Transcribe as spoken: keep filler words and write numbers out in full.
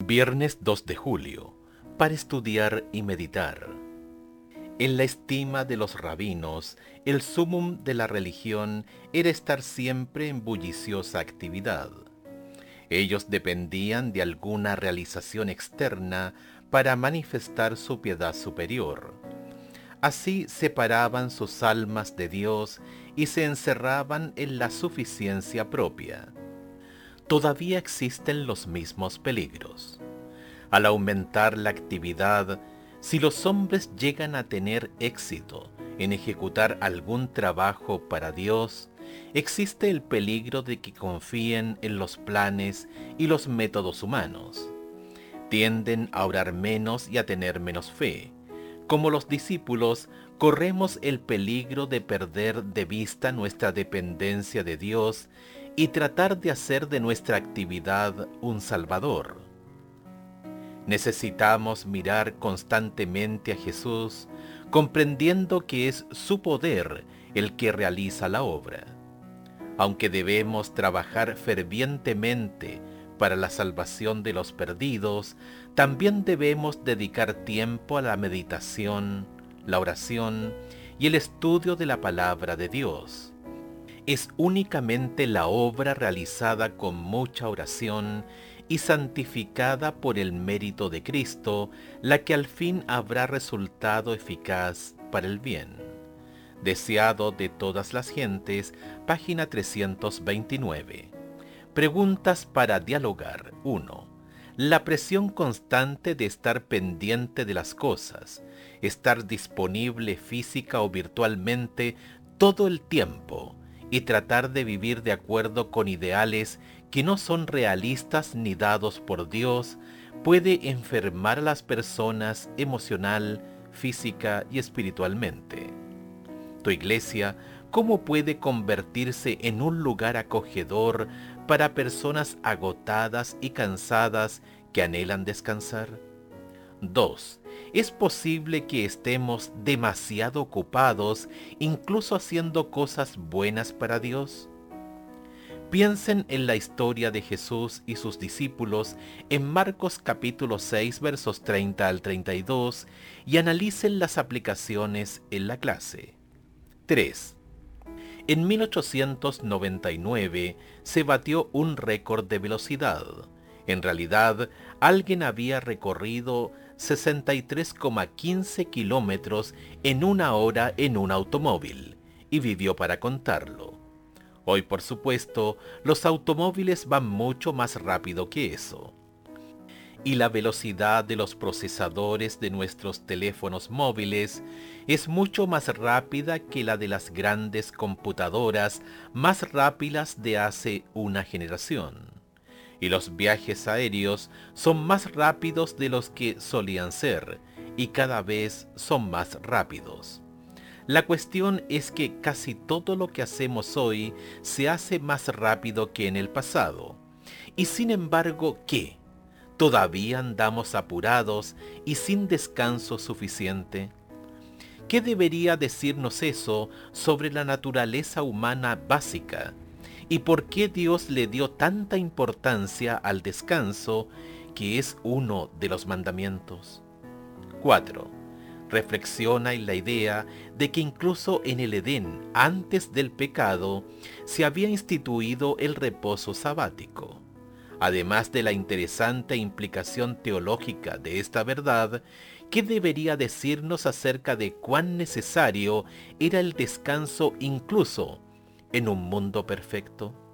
Viernes dos de julio, para estudiar y meditar. En la estima de los rabinos, el sumum de la religión era estar siempre en bulliciosa actividad. Ellos dependían de alguna realización externa para manifestar su piedad superior. Así separaban sus almas de Dios y se encerraban en la suficiencia propia. Todavía existen los mismos peligros. Al aumentar la actividad, si los hombres llegan a tener éxito en ejecutar algún trabajo para Dios, existe el peligro de que confíen en los planes y los métodos humanos. Tienden a orar menos y a tener menos fe. Como los discípulos, corremos el peligro de perder de vista nuestra dependencia de Dios y tratar de hacer de nuestra actividad un salvador. Necesitamos mirar constantemente a Jesús, comprendiendo que es su poder el que realiza la obra. Aunque debemos trabajar fervientemente para la salvación de los perdidos, también debemos dedicar tiempo a la meditación, la oración y el estudio de la palabra de Dios. Es únicamente la obra realizada con mucha oración y santificada por el mérito de Cristo la que al fin habrá resultado eficaz para el bien. Deseado de todas las gentes, página trescientos veintinueve. Preguntas para dialogar. uno. La presión constante de estar pendiente de las cosas, estar disponible física o virtualmente todo el tiempo y tratar de vivir de acuerdo con ideales que no son realistas ni dados por Dios, puede enfermar a las personas emocional, física y espiritualmente. Tu iglesia, ¿cómo puede convertirse en un lugar acogedor para personas agotadas y cansadas que anhelan descansar? dos. ¿Es posible que estemos demasiado ocupados, incluso haciendo cosas buenas para Dios? Piensen en la historia de Jesús y sus discípulos en Marcos capítulo seis versos treinta al treinta y dos y analicen las aplicaciones en la clase. tres. En mil ochocientos noventa y nueve se batió un récord de velocidad. En realidad, alguien había recorrido sesenta y tres coma quince kilómetros en una hora en un automóvil y vivió para contarlo. Hoy, por supuesto, los automóviles van mucho más rápido que eso. Y la velocidad de los procesadores de nuestros teléfonos móviles es mucho más rápida que la de las grandes computadoras más rápidas de hace una generación. Y los viajes aéreos son más rápidos de los que solían ser, y cada vez son más rápidos. La cuestión es que casi todo lo que hacemos hoy se hace más rápido que en el pasado. Y sin embargo, ¿qué? ¿Todavía andamos apurados y sin descanso suficiente? ¿Qué debería decirnos eso sobre la naturaleza humana básica? ¿Y por qué Dios le dio tanta importancia al descanso, que es uno de los mandamientos? cuatro. Reflexiona en la idea de que incluso en el Edén, antes del pecado, se había instituido el reposo sabático. Además de la interesante implicación teológica de esta verdad, ¿qué debería decirnos acerca de cuán necesario era el descanso incluso en un mundo perfecto?